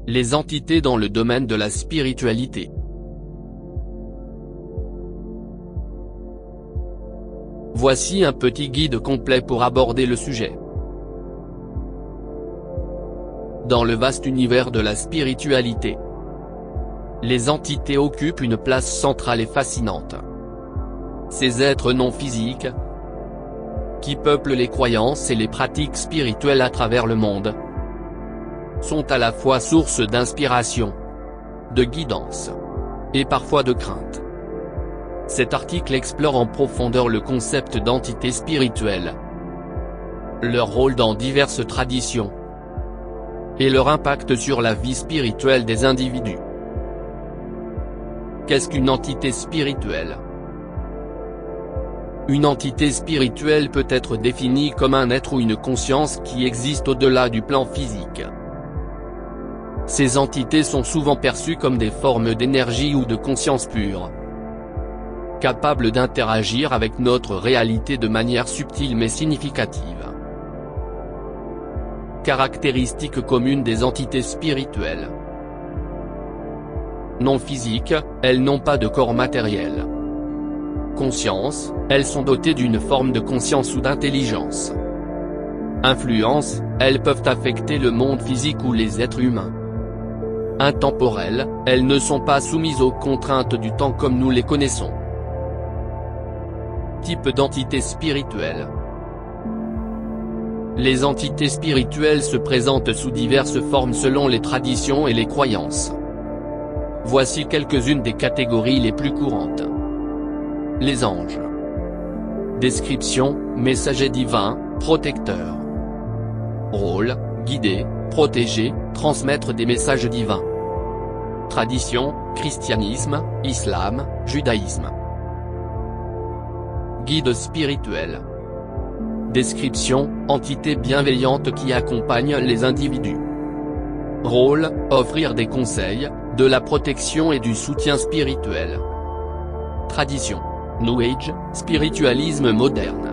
Les entités dans le domaine de la spiritualité. Voici un petit guide complet pour aborder le sujet. Dans le vaste univers de la spiritualité, les entités occupent une place centrale et fascinante. Ces êtres non physiques, qui peuplent les croyances et les pratiques spirituelles à travers le monde, sont à la fois source d'inspiration, de guidance, et parfois de crainte. Cet article explore en profondeur le concept d'entité spirituelle, leur rôle dans diverses traditions, et leur impact sur la vie spirituelle des individus. Qu'est-ce qu'une entité spirituelle ? Une entité spirituelle peut être définie comme un être ou une conscience qui existe au-delà du plan physique. Ces entités sont souvent perçues comme des formes d'énergie ou de conscience pure, capables d'interagir avec notre réalité de manière subtile mais significative. Caractéristiques communes des entités spirituelles. Non physiques, elles n'ont pas de corps matériel. Conscience, elles sont dotées d'une forme de conscience ou d'intelligence. Influence, elles peuvent affecter le monde physique ou les êtres humains. Intemporelles, elles ne sont pas soumises aux contraintes du temps comme nous les connaissons. Type d'entité spirituelle. Les entités spirituelles se présentent sous diverses formes selon les traditions et les croyances. Voici quelques-unes des catégories les plus courantes. Les anges. Description, messager divin, protecteur. Rôle, guider, protéger, transmettre des messages divins. Tradition, christianisme, islam, judaïsme. Guide spirituel. Description, entité bienveillante qui accompagne les individus. Rôle, offrir des conseils, de la protection et du soutien spirituel. Tradition. New Age, spiritualisme moderne.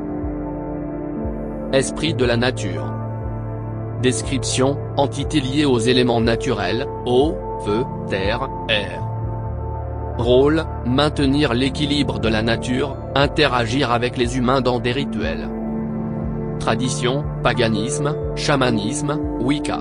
Esprit de la nature. Description, entité liée aux éléments naturels, eau, feu, terre, air. Rôle, maintenir l'équilibre de la nature, interagir avec les humains dans des rituels. Tradition, paganisme, chamanisme, Wicca.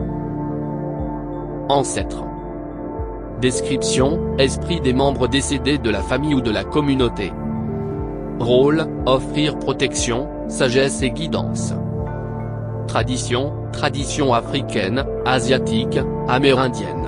Ancêtre. Description, esprit des membres décédés de la famille ou de la communauté. Rôle, offrir protection, sagesse et guidance. Tradition, tradition africaine, asiatique, amérindienne.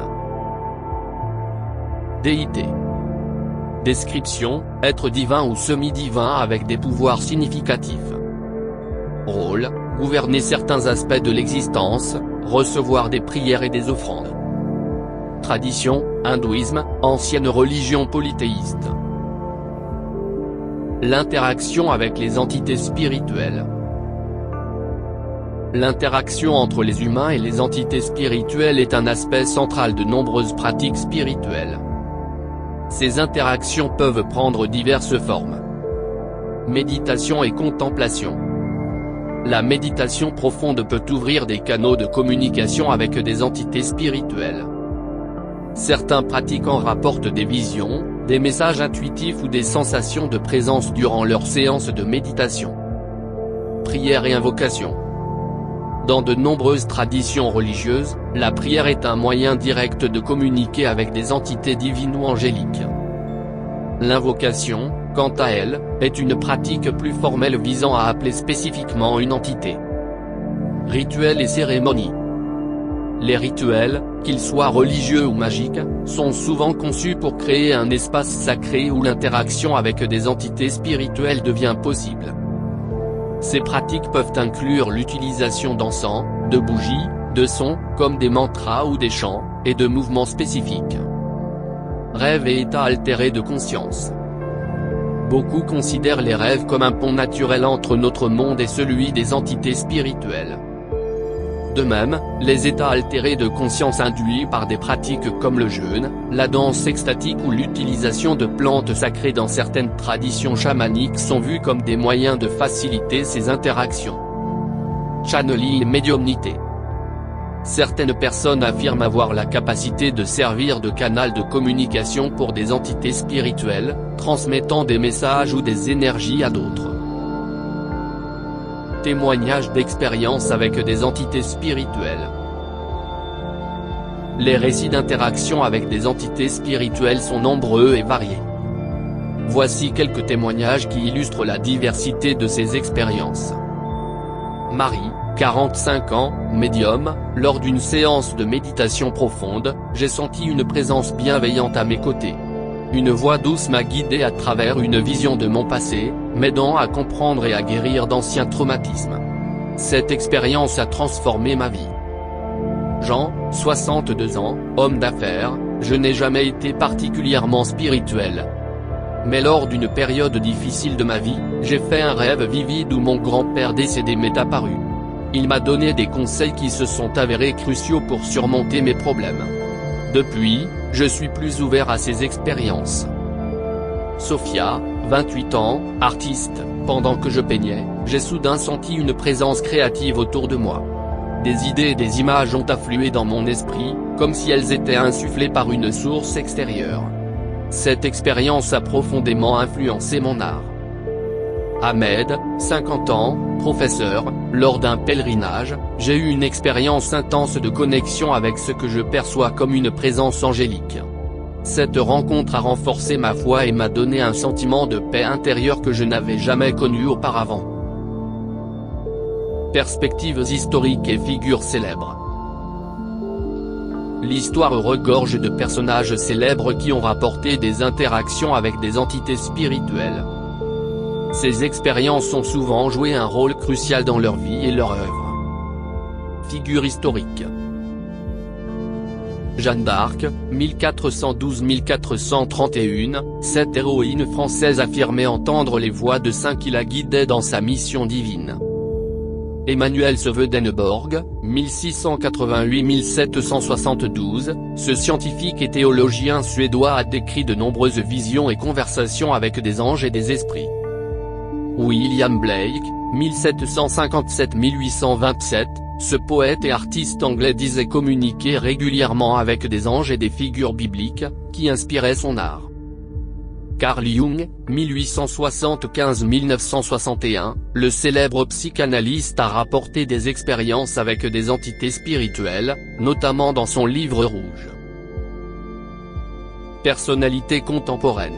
Déité. Description, être divin ou semi-divin avec des pouvoirs significatifs. Rôle, gouverner certains aspects de l'existence, recevoir des prières et des offrandes. Tradition, hindouisme, ancienne religion polythéiste. L'interaction avec les entités spirituelles. L'interaction entre les humains et les entités spirituelles est un aspect central de nombreuses pratiques spirituelles. Ces interactions peuvent prendre diverses formes. Méditation et contemplation. La méditation profonde peut ouvrir des canaux de communication avec des entités spirituelles. Certains pratiquants rapportent des visions, des messages intuitifs ou des sensations de présence durant leurs séances de méditation. Prière et invocation. Dans de nombreuses traditions religieuses, la prière est un moyen direct de communiquer avec des entités divines ou angéliques. L'invocation, quant à elle, est une pratique plus formelle visant à appeler spécifiquement une entité. Rituels et cérémonies. Les rituels, qu'ils soient religieux ou magiques, sont souvent conçus pour créer un espace sacré où l'interaction avec des entités spirituelles devient possible. Ces pratiques peuvent inclure l'utilisation d'encens, de bougies, de sons, comme des mantras ou des chants, et de mouvements spécifiques. Rêves et états altérés de conscience. Beaucoup considèrent les rêves comme un pont naturel entre notre monde et celui des entités spirituelles. De même, les états altérés de conscience induits par des pratiques comme le jeûne, la danse extatique ou l'utilisation de plantes sacrées dans certaines traditions chamaniques sont vus comme des moyens de faciliter ces interactions. Channeling et médiumnité. Certaines personnes affirment avoir la capacité de servir de canal de communication pour des entités spirituelles, transmettant des messages ou des énergies à d'autres. Témoignages d'expériences avec des entités spirituelles. Les récits d'interaction avec des entités spirituelles sont nombreux et variés. Voici quelques témoignages qui illustrent la diversité de ces expériences. Marie, 45 ans, médium, lors d'une séance de méditation profonde, j'ai senti une présence bienveillante à mes côtés. Une voix douce m'a guidé à travers une vision de mon passé, m'aidant à comprendre et à guérir d'anciens traumatismes. Cette expérience a transformé ma vie. Jean, 62 ans, homme d'affaires, je n'ai jamais été particulièrement spirituel. Mais lors d'une période difficile de ma vie, j'ai fait un rêve vivide où mon grand-père décédé m'est apparu. Il m'a donné des conseils qui se sont avérés cruciaux pour surmonter mes problèmes. Depuis, je suis plus ouvert à ces expériences. Sophia, 28 ans, artiste, pendant que je peignais, j'ai soudain senti une présence créative autour de moi. Des idées et des images ont afflué dans mon esprit, comme si elles étaient insufflées par une source extérieure. Cette expérience a profondément influencé mon art. Ahmed, 50 ans, professeur, lors d'un pèlerinage, j'ai eu une expérience intense de connexion avec ce que je perçois comme une présence angélique. Cette rencontre a renforcé ma foi et m'a donné un sentiment de paix intérieure que je n'avais jamais connu auparavant. Perspectives historiques et figures célèbres. L'histoire regorge de personnages célèbres qui ont rapporté des interactions avec des entités spirituelles. Ces expériences ont souvent joué un rôle crucial dans leur vie et leur œuvre. Figures historiques. Jeanne d'Arc, 1412-1431, cette héroïne française affirmait entendre les voix de saints qui la guidaient dans sa mission divine. Emmanuel Swedenborg, 1688-1772, ce scientifique et théologien suédois a décrit de nombreuses visions et conversations avec des anges et des esprits. William Blake, 1757-1827, ce poète et artiste anglais disait communiquer régulièrement avec des anges et des figures bibliques, qui inspiraient son art. Carl Jung, 1875-1961, le célèbre psychanalyste a rapporté des expériences avec des entités spirituelles, notamment dans son livre rouge. Personnalité contemporaine.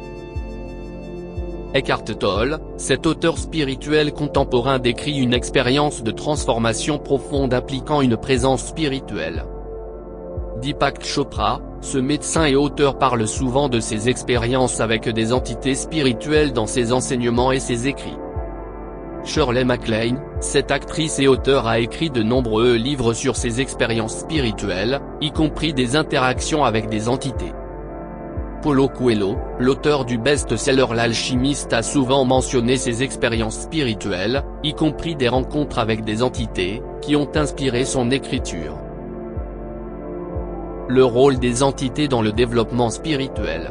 Eckhart Tolle, cet auteur spirituel contemporain décrit une expérience de transformation profonde impliquant une présence spirituelle. Deepak Chopra, ce médecin et auteur parle souvent de ses expériences avec des entités spirituelles dans ses enseignements et ses écrits. Shirley MacLaine, cette actrice et auteure a écrit de nombreux livres sur ses expériences spirituelles, y compris des interactions avec des entités. Paulo Coelho, l'auteur du best-seller L'Alchimiste, a souvent mentionné ses expériences spirituelles, y compris des rencontres avec des entités, qui ont inspiré son écriture. Le rôle des entités dans le développement spirituel.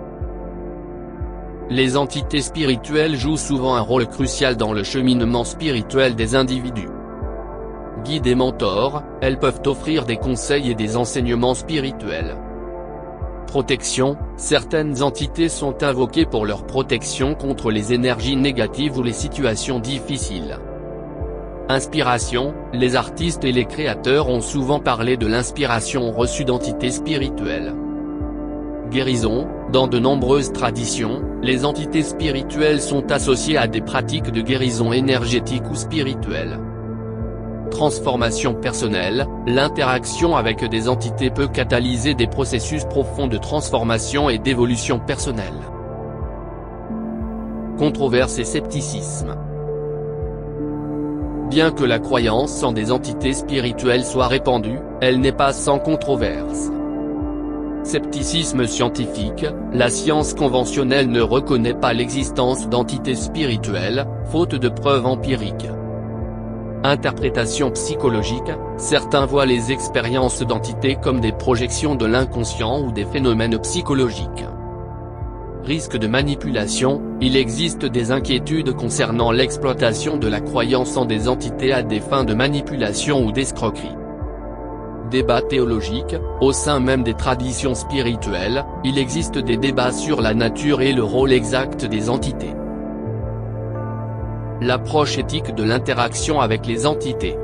Les entités spirituelles jouent souvent un rôle crucial dans le cheminement spirituel des individus. Guides et mentors, elles peuvent offrir des conseils et des enseignements spirituels. Protection, certaines entités sont invoquées pour leur protection contre les énergies négatives ou les situations difficiles. Inspiration, les artistes et les créateurs ont souvent parlé de l'inspiration reçue d'entités spirituelles. Guérison, dans de nombreuses traditions, les entités spirituelles sont associées à des pratiques de guérison énergétique ou spirituelle. Transformation personnelle, l'interaction avec des entités peut catalyser des processus profonds de transformation et d'évolution personnelle. Controverse et scepticisme. Bien que la croyance en des entités spirituelles soit répandue, elle n'est pas sans controverse. Scepticisme scientifique, la science conventionnelle ne reconnaît pas l'existence d'entités spirituelles, faute de preuves empiriques. Interprétation psychologique, certains voient les expériences d'entités comme des projections de l'inconscient ou des phénomènes psychologiques. Risque de manipulation, il existe des inquiétudes concernant l'exploitation de la croyance en des entités à des fins de manipulation ou d'escroquerie. Débat théologique, au sein même des traditions spirituelles, il existe des débats sur la nature et le rôle exact des entités. L'approche éthique de l'interaction avec les entités.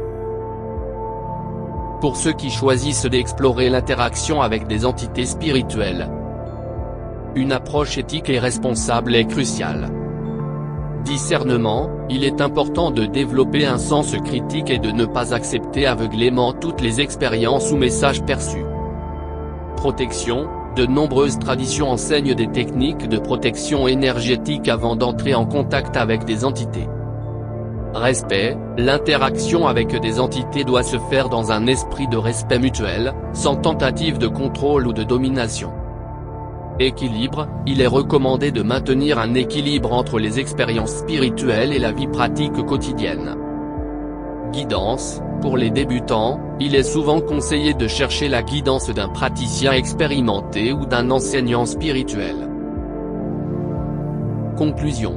Pour ceux qui choisissent d'explorer l'interaction avec des entités spirituelles, une approche éthique et responsable est cruciale. Discernement, il est important de développer un sens critique et de ne pas accepter aveuglément toutes les expériences ou messages perçus. Protection, de nombreuses traditions enseignent des techniques de protection énergétique avant d'entrer en contact avec des entités. Respect, l'interaction avec des entités doit se faire dans un esprit de respect mutuel, sans tentative de contrôle ou de domination. Équilibre, il est recommandé de maintenir un équilibre entre les expériences spirituelles et la vie pratique quotidienne. Guidance, pour les débutants, il est souvent conseillé de chercher la guidance d'un praticien expérimenté ou d'un enseignant spirituel. Conclusion.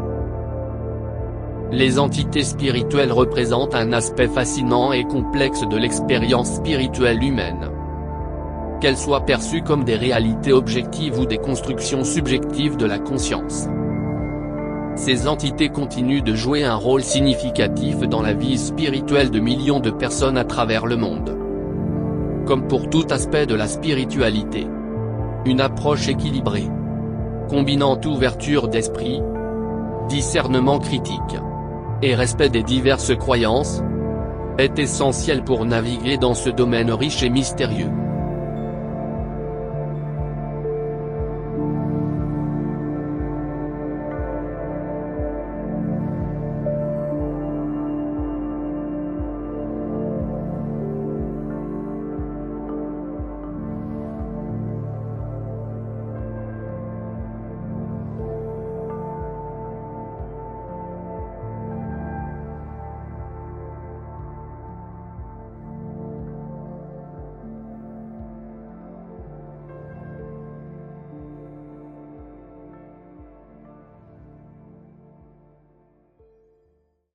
Les entités spirituelles représentent un aspect fascinant et complexe de l'expérience spirituelle humaine. Qu'elles soient perçues comme des réalités objectives ou des constructions subjectives de la conscience. Ces entités continuent de jouer un rôle significatif dans la vie spirituelle de millions de personnes à travers le monde. Comme pour tout aspect de la spiritualité, une approche équilibrée, combinant ouverture d'esprit, discernement critique et respect des diverses croyances, est essentielle pour naviguer dans ce domaine riche et mystérieux.